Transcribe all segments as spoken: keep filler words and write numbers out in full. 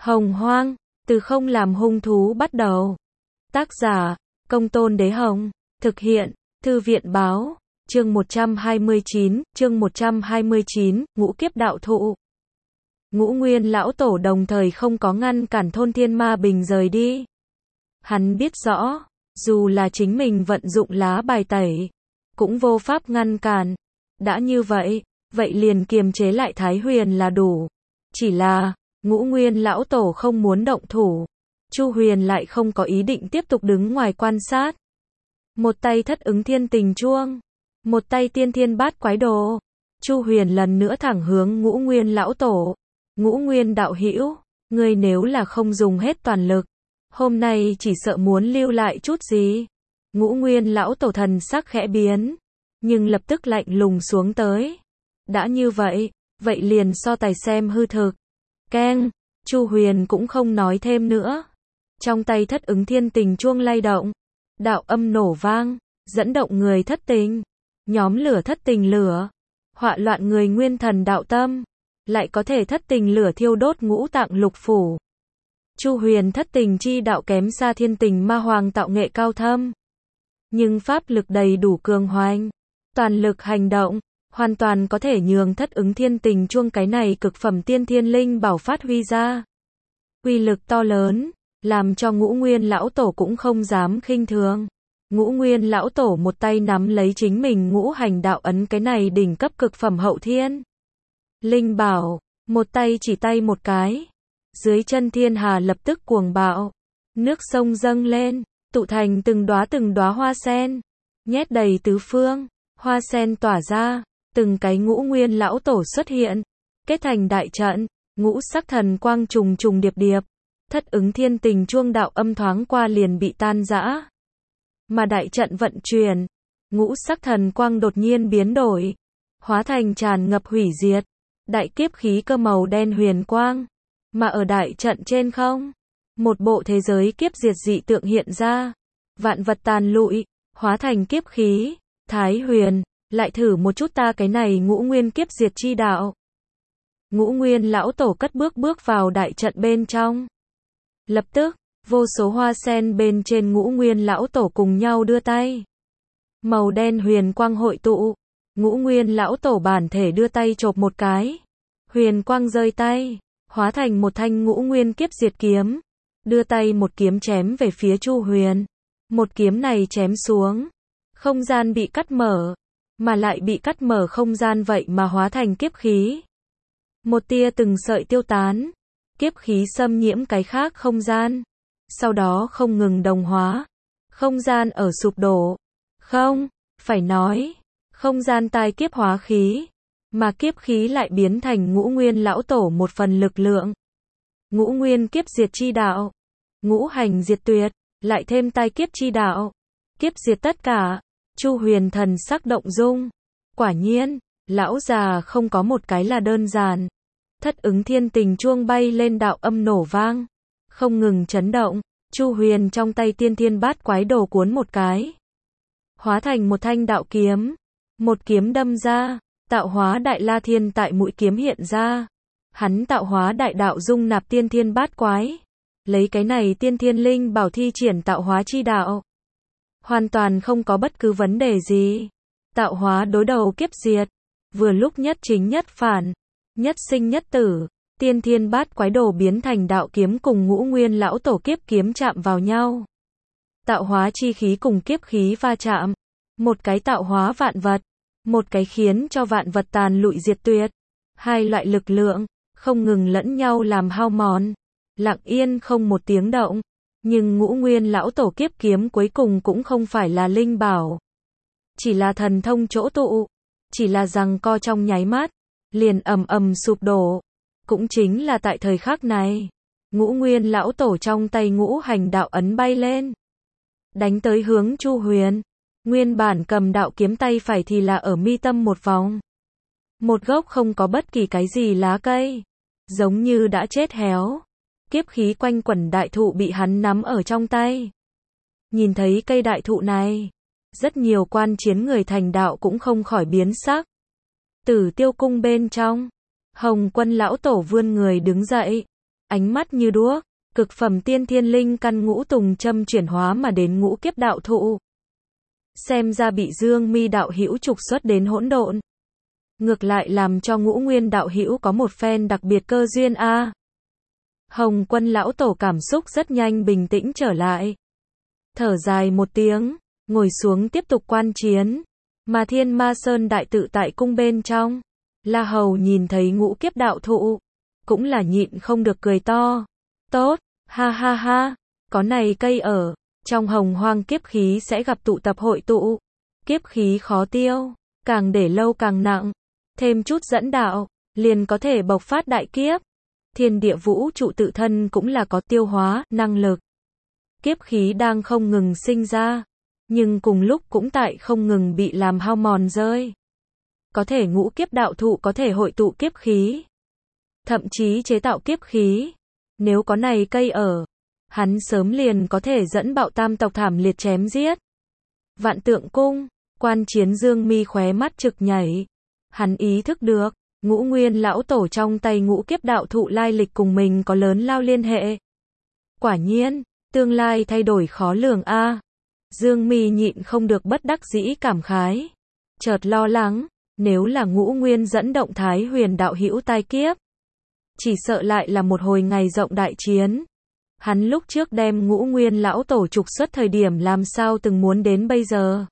Hồng Hoang, từ không làm hung thú bắt đầu. Tác giả, Công Tôn Đế Hồng. Thực hiện, Thư viện Báo. Chương một trăm hai mươi chín, chương một trăm hai mươi chín, Ngũ Kiếp Đạo Thụ. Ngũ Nguyên lão tổ đồng thời không có ngăn cản Thôn Thiên Ma Bình rời đi. Hắn biết rõ, dù là chính mình vận dụng lá bài tẩy, cũng vô pháp ngăn cản. Đã như vậy, vậy liền kiềm chế lại Thái Huyền là đủ. Chỉ là, Ngũ Nguyên lão tổ không muốn động thủ. Chu Huyền lại không có ý định tiếp tục đứng ngoài quan sát. Một tay Thất Ứng Thiên Tình Chuông, một tay Tiên Thiên Bát Quái Đồ. Chu Huyền lần nữa thẳng hướng Ngũ Nguyên lão tổ. Ngũ Nguyên đạo hữu, ngươi nếu là không dùng hết toàn lực, hôm nay chỉ sợ muốn lưu lại chút gì. Ngũ Nguyên lão tổ thần sắc khẽ biến, nhưng lập tức lạnh lùng xuống tới. Đã như vậy, vậy liền so tài xem hư thực. Keng, Chu Huyền cũng không nói thêm nữa. Trong tay Thất Ứng Thiên Tình Chuông lay động, đạo âm nổ vang, dẫn động người thất tình, nhóm lửa thất tình lửa, họa loạn người nguyên thần đạo tâm, lại có thể thất tình lửa thiêu đốt ngũ tạng lục phủ. Chu Huyền thất tình chi đạo kém xa Thiên Tình Ma Hoàng tạo nghệ cao thâm, nhưng pháp lực đầy đủ cường hoành, toàn lực hành động, hoàn toàn có thể nhường Thất Ứng Thiên Tình Chuông cái này cực phẩm tiên thiên linh bảo phát huy ra. Uy lực to lớn, làm cho Ngũ Nguyên lão tổ cũng không dám khinh thường. Ngũ Nguyên lão tổ một tay nắm lấy chính mình ngũ hành đạo ấn, cái này đỉnh cấp cực phẩm hậu thiên linh bảo, một tay chỉ tay một cái. Dưới chân thiên hà lập tức cuồng bạo, nước sông dâng lên, tụ thành từng đóa từng đóa hoa sen, nhét đầy tứ phương, hoa sen tỏa ra, từng cái Ngũ Nguyên lão tổ xuất hiện, kết thành đại trận, ngũ sắc thần quang trùng trùng điệp điệp. Thất Ứng Thiên Tình Chuông đạo âm thoáng qua liền bị tan rã. Mà đại trận vận chuyển, ngũ sắc thần quang đột nhiên biến đổi, hóa thành tràn ngập hủy diệt, đại kiếp khí cơ màu đen huyền quang. Mà ở đại trận trên không, một bộ thế giới kiếp diệt dị tượng hiện ra, vạn vật tàn lụi, hóa thành kiếp khí. Thái Huyền, lại thử một chút ta cái này ngũ nguyên kiếp diệt chi đạo. Ngũ Nguyên lão tổ cất bước bước vào đại trận bên trong. Lập tức, vô số hoa sen bên trên Ngũ Nguyên lão tổ cùng nhau đưa tay. Màu đen huyền quang hội tụ, Ngũ Nguyên lão tổ bản thể đưa tay chộp một cái. Huyền quang rơi tay, hóa thành một thanh Ngũ Nguyên kiếp diệt kiếm. Đưa tay một kiếm chém về phía Chu Huyền. Một kiếm này chém xuống, không gian bị cắt mở, mà lại bị cắt mở không gian vậy mà hóa thành kiếp khí. Một tia từng sợi tiêu tán, kiếp khí xâm nhiễm cái khác không gian, sau đó không ngừng đồng hóa, không gian ở sụp đổ. Không, phải nói, không gian tai kiếp hóa khí, mà kiếp khí lại biến thành Ngũ Nguyên lão tổ một phần lực lượng. Ngũ Nguyên kiếp diệt chi đạo, ngũ hành diệt tuyệt, lại thêm tai kiếp chi đạo, kiếp diệt tất cả. Chu Huyền thần sắc động dung, quả nhiên, lão già không có một cái là đơn giản. Thất Ứng Thiên Tình Chuông bay lên đạo âm nổ vang, không ngừng chấn động. Chu Huyền trong tay Tiên Thiên Bát Quái Đồ cuốn một cái, hóa thành một thanh đạo kiếm, một kiếm đâm ra, tạo hóa đại la thiên tại mũi kiếm hiện ra. Hắn tạo hóa đại đạo dung nạp Tiên Thiên Bát Quái, lấy cái này tiên thiên linh bảo thi triển tạo hóa chi đạo, hoàn toàn không có bất cứ vấn đề gì. Tạo hóa đối đầu kiếp diệt, vừa lúc nhất chính nhất phản, nhất sinh nhất tử. Tiên Thiên Bát Quái Đồ biến thành đạo kiếm cùng Ngũ Nguyên lão tổ kiếp kiếm chạm vào nhau. Tạo hóa chi khí cùng kiếp khí va chạm, một cái tạo hóa vạn vật, một cái khiến cho vạn vật tàn lụi diệt tuyệt. Hai loại lực lượng không ngừng lẫn nhau làm hao mòn, lặng yên không một tiếng động. Nhưng Ngũ Nguyên lão tổ kiếp kiếm cuối cùng cũng không phải là linh bảo, chỉ là thần thông chỗ tụ, chỉ là giằng co trong nháy mắt, liền ầm ầm sụp đổ. Cũng chính là tại thời khắc này, Ngũ Nguyên lão tổ trong tay ngũ hành đạo ấn bay lên, đánh tới hướng Chu Huyền. Nguyên bản cầm đạo kiếm tay phải thì là ở mi tâm một vòng, một gốc không có bất kỳ cái gì lá cây, giống như đã chết héo. Kiếp khí quanh quẩn đại thụ bị hắn nắm ở trong tay. Nhìn thấy cây đại thụ này, rất nhiều quan chiến người thành đạo cũng không khỏi biến sắc. Tử Tiêu cung bên trong, Hồng Quân lão tổ vươn người đứng dậy, ánh mắt như đuốc, cực phẩm tiên thiên linh căn ngũ tùng châm chuyển hóa mà đến ngũ kiếp đạo thụ. Xem ra bị Dương Mi đạo hữu trục xuất đến hỗn độn. Ngược lại làm cho Ngũ Nguyên đạo hữu có một phen đặc biệt cơ duyên a. À. Hồng Quân lão tổ cảm xúc rất nhanh bình tĩnh trở lại. Thở dài một tiếng, ngồi xuống tiếp tục quan chiến. Mà Thiên Ma Sơn đại tự tại cung bên trong, La Hầu nhìn thấy ngũ kiếp đạo thụ, cũng là nhịn không được cười to. Tốt, ha ha ha, có này cây ở, trong hồng hoang kiếp khí sẽ gặp tụ tập hội tụ. Kiếp khí khó tiêu, càng để lâu càng nặng, thêm chút dẫn đạo, liền có thể bộc phát đại kiếp. Thiên địa vũ trụ tự thân cũng là có tiêu hóa, năng lực. Kiếp khí đang không ngừng sinh ra, nhưng cùng lúc cũng tại không ngừng bị làm hao mòn rơi. Có thể ngũ kiếp đạo thụ có thể hội tụ kiếp khí, thậm chí chế tạo kiếp khí. Nếu có này cây ở, hắn sớm liền có thể dẫn bạo tam tộc thảm liệt chém giết. Vạn Tượng Cung, quan chiến Dương Mi khóe mắt trực nhảy. Hắn ý thức được, Ngũ Nguyên lão tổ trong tay ngũ kiếp đạo thụ lai lịch cùng mình có lớn lao liên hệ. Quả nhiên, tương lai thay đổi khó lường a. À. Dương Mi nhịn không được bất đắc dĩ cảm khái. Chợt lo lắng, nếu là Ngũ Nguyên dẫn động Thái Huyền đạo hữu tai kiếp, chỉ sợ lại là một hồi ngày rộng đại chiến. Hắn lúc trước đem Ngũ Nguyên lão tổ trục xuất thời điểm làm sao từng muốn đến bây giờ.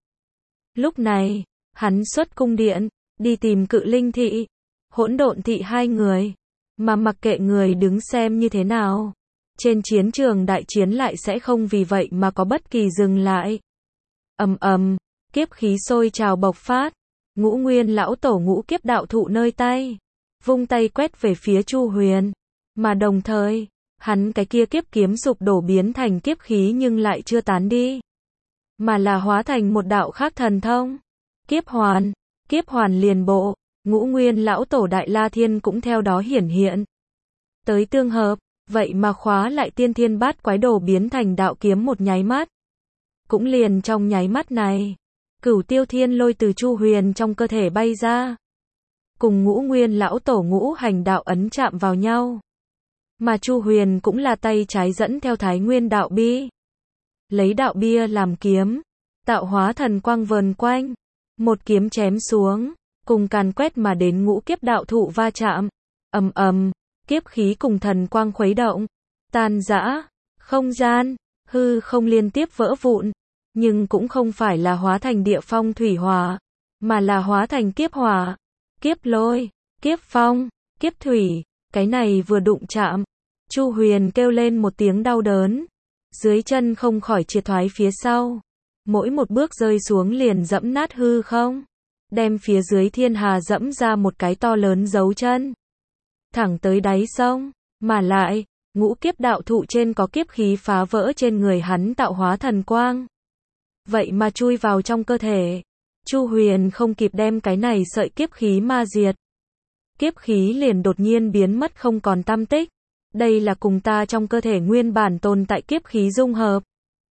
Lúc này, hắn xuất cung điện, đi tìm Cự Linh thị, Hỗn Độn thị hai người, mà mặc kệ người đứng xem như thế nào, trên chiến trường đại chiến lại sẽ không vì vậy mà có bất kỳ dừng lại. Ầm ầm, kiếp khí sôi trào bộc phát, Ngũ Nguyên lão tổ ngũ kiếp đạo thụ nơi tay, vung tay quét về phía Chu Huyền, mà đồng thời, hắn cái kia kiếp kiếm sụp đổ biến thành kiếp khí nhưng lại chưa tán đi, mà là hóa thành một đạo khác thần thông. Kiếp hoàn, kiếp hoàn liền bộ, Ngũ Nguyên lão tổ Đại La Thiên cũng theo đó hiển hiện. Tới tương hợp, vậy mà khóa lại tiên thiên bát quái đồ biến thành đạo kiếm một nháy mắt. Cũng liền trong nháy mắt này, Cửu Tiêu Thiên Lôi từ Chu Huyền trong cơ thể bay ra, cùng Ngũ Nguyên lão tổ ngũ hành đạo ấn chạm vào nhau. Mà Chu Huyền cũng là tay trái dẫn theo Thái Nguyên đạo bi, lấy đạo bia làm kiếm, tạo hóa thần quang vờn quanh, một kiếm chém xuống, cùng càn quét mà đến ngũ kiếp đạo thụ va chạm. Ầm ầm, kiếp khí cùng thần quang khuấy động, tan rã, không gian, hư không liên tiếp vỡ vụn, nhưng cũng không phải là hóa thành địa phong thủy hỏa, mà là hóa thành kiếp hỏa, kiếp lôi, kiếp phong, kiếp thủy. Cái này vừa đụng chạm, Chu Huyền kêu lên một tiếng đau đớn, dưới chân không khỏi triệt thoái phía sau, mỗi một bước rơi xuống liền dẫm nát hư không, đem phía dưới thiên hà dẫm ra một cái to lớn dấu chân, thẳng tới đáy sông. Mà lại, ngũ kiếp đạo thụ trên có kiếp khí phá vỡ trên người hắn tạo hóa thần quang, vậy mà chui vào trong cơ thể. Chu Huyền không kịp đem cái này sợi kiếp khí ma diệt, kiếp khí liền đột nhiên biến mất không còn tăm tích. Đây là cùng ta trong cơ thể nguyên bản tồn tại kiếp khí dung hợp.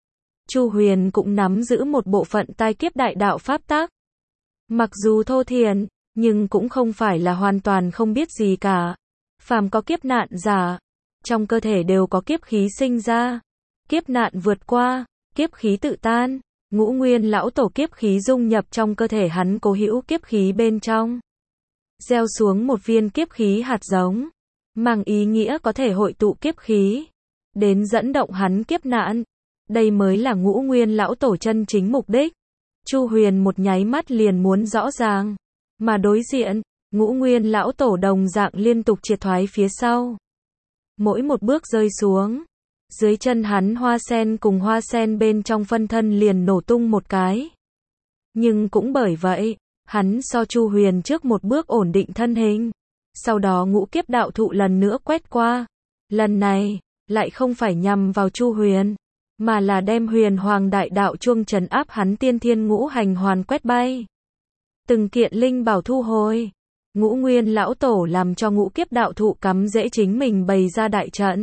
Chu Huyền cũng nắm giữ một bộ phận tai kiếp đại đạo pháp tắc. Mặc dù thô thiển, nhưng cũng không phải là hoàn toàn không biết gì cả. Phàm có kiếp nạn giả, trong cơ thể đều có kiếp khí sinh ra. Kiếp nạn vượt qua, kiếp khí tự tan. Ngũ Nguyên lão tổ kiếp khí dung nhập trong cơ thể hắn cố hữu kiếp khí bên trong, gieo xuống một viên kiếp khí hạt giống, mang ý nghĩa có thể hội tụ kiếp khí, đến dẫn động hắn kiếp nạn. Đây mới là Ngũ Nguyên lão tổ chân chính mục đích. Chu Huyền một nháy mắt liền muốn rõ ràng, mà đối diện, Ngũ Nguyên lão tổ đồng dạng liên tục triệt thoái phía sau. Mỗi một bước rơi xuống, dưới chân hắn hoa sen cùng hoa sen bên trong phân thân liền nổ tung một cái. Nhưng cũng bởi vậy, hắn so Chu Huyền trước một bước ổn định thân hình. Sau đó ngũ kiếp đạo thụ lần nữa quét qua. Lần này, lại không phải nhằm vào Chu Huyền, mà là đem Huyền Hoàng đại đạo chuông trấn áp hắn tiên thiên ngũ hành hoàn quét bay. Từng kiện linh bảo thu hồi. Ngũ Nguyên lão tổ làm cho ngũ kiếp đạo thụ cắm dễ chính mình bày ra đại trận.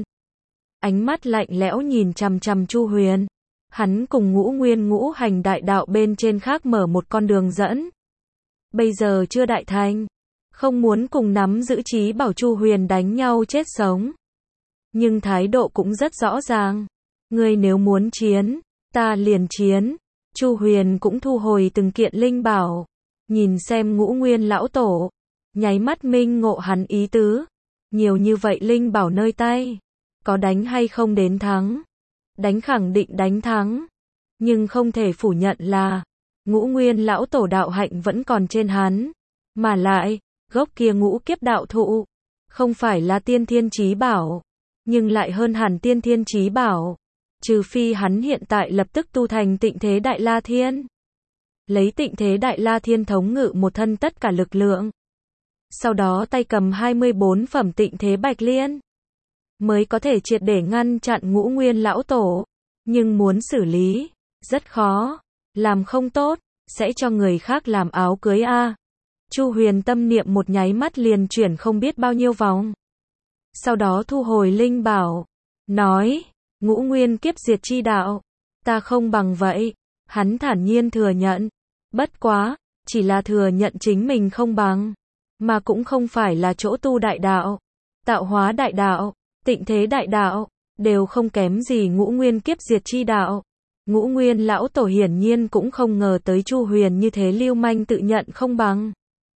Ánh mắt lạnh lẽo nhìn chằm chằm Chu Huyền. Hắn cùng Ngũ Nguyên ngũ hành đại đạo bên trên khác mở một con đường dẫn. Bây giờ chưa đại thành, không muốn cùng nắm giữ trí bảo Chu Huyền đánh nhau chết sống. nhưng thái độ cũng rất rõ ràng. Ngươi nếu muốn chiến, ta liền chiến. Chu Huyền cũng thu hồi từng kiện linh bảo, nhìn xem Ngũ Nguyên lão tổ, nháy mắt minh ngộ hắn ý tứ. Nhiều như vậy linh bảo nơi tay, có đánh hay không đến thắng? Đánh khẳng định đánh thắng, nhưng không thể phủ nhận là Ngũ Nguyên lão tổ đạo hạnh vẫn còn trên hắn, mà lại, gốc kia ngũ kiếp đạo thụ, không phải là tiên thiên chí bảo, nhưng lại hơn hẳn tiên thiên chí bảo. Trừ phi hắn hiện tại lập tức tu thành Tịnh Thế Đại La Thiên, lấy Tịnh Thế Đại La Thiên thống ngự một thân tất cả lực lượng, sau đó tay cầm hai mươi bốn phẩm Tịnh Thế Bạch Liên, mới có thể triệt để ngăn chặn Ngũ Nguyên lão tổ. Nhưng muốn xử lý, rất khó, làm không tốt, sẽ cho người khác làm áo cưới a. Chu Huyền tâm niệm một nháy mắt liền chuyển không biết bao nhiêu vòng. Sau đó thu hồi linh bảo, nói, Ngũ Nguyên kiếp diệt chi đạo, ta không bằng vậy. Hắn thản nhiên thừa nhận, bất quá, chỉ là thừa nhận chính mình không bằng, mà cũng không phải là chỗ tu đại đạo, tạo hóa đại đạo, Tịnh Thế Đại đạo, đều không kém gì Ngũ Nguyên kiếp diệt chi đạo. Ngũ Nguyên lão tổ hiển nhiên cũng không ngờ tới Chu Huyền như thế lưu manh tự nhận không bằng.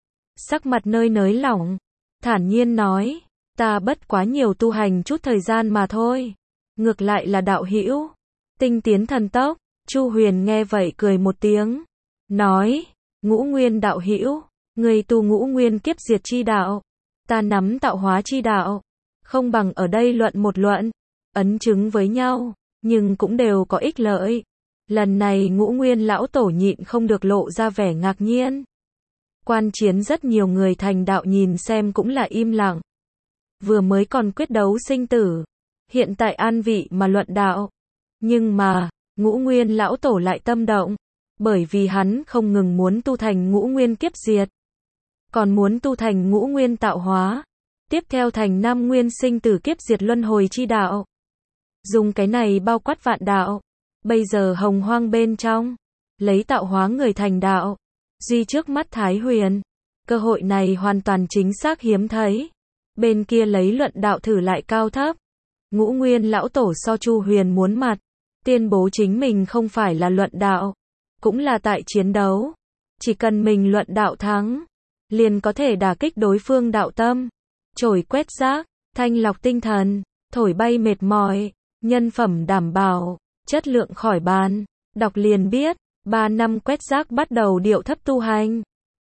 Sắc mặt nơi nới lỏng, thản nhiên nói, ta bất quá nhiều tu hành chút thời gian mà thôi. Ngược lại là đạo hữu, tinh tiến thần tốc. Chu Huyền nghe vậy cười một tiếng, nói, Ngũ Nguyên đạo hữu, người tu Ngũ Nguyên kiếp diệt chi đạo, ta nắm tạo hóa chi đạo, không bằng ở đây luận một luận, ấn chứng với nhau, nhưng cũng đều có ích lợi. Lần này Ngũ Nguyên lão tổ nhịn không được lộ ra vẻ ngạc nhiên. Quan chiến rất nhiều người thành đạo nhìn xem cũng là im lặng. Vừa mới còn quyết đấu sinh tử, hiện tại an vị mà luận đạo. Nhưng mà, Ngũ Nguyên lão tổ lại tâm động, bởi vì hắn không ngừng muốn tu thành Ngũ Nguyên kiếp diệt, còn muốn tu thành Ngũ Nguyên tạo hóa, tiếp theo thành Nam Nguyên sinh tử kiếp diệt luân hồi chi đạo. Dùng cái này bao quát vạn đạo. Bây giờ hồng hoang bên trong, lấy tạo hóa người thành đạo, duy trước mắt Thái Huyền. Cơ hội này hoàn toàn chính xác hiếm thấy. Bên kia lấy luận đạo thử lại cao thấp. Ngũ Nguyên lão tổ so Chu Huyền muốn mặt, tuyên bố chính mình không phải là luận đạo, cũng là tại chiến đấu. Chỉ cần mình luận đạo thắng, liền có thể đả kích đối phương đạo tâm, trổi quét rác, thanh lọc tinh thần, thổi bay mệt mỏi, nhân phẩm đảm bảo, chất lượng khỏi bàn. Đọc liền biết, ba năm quét rác bắt đầu điệu thấp tu hành.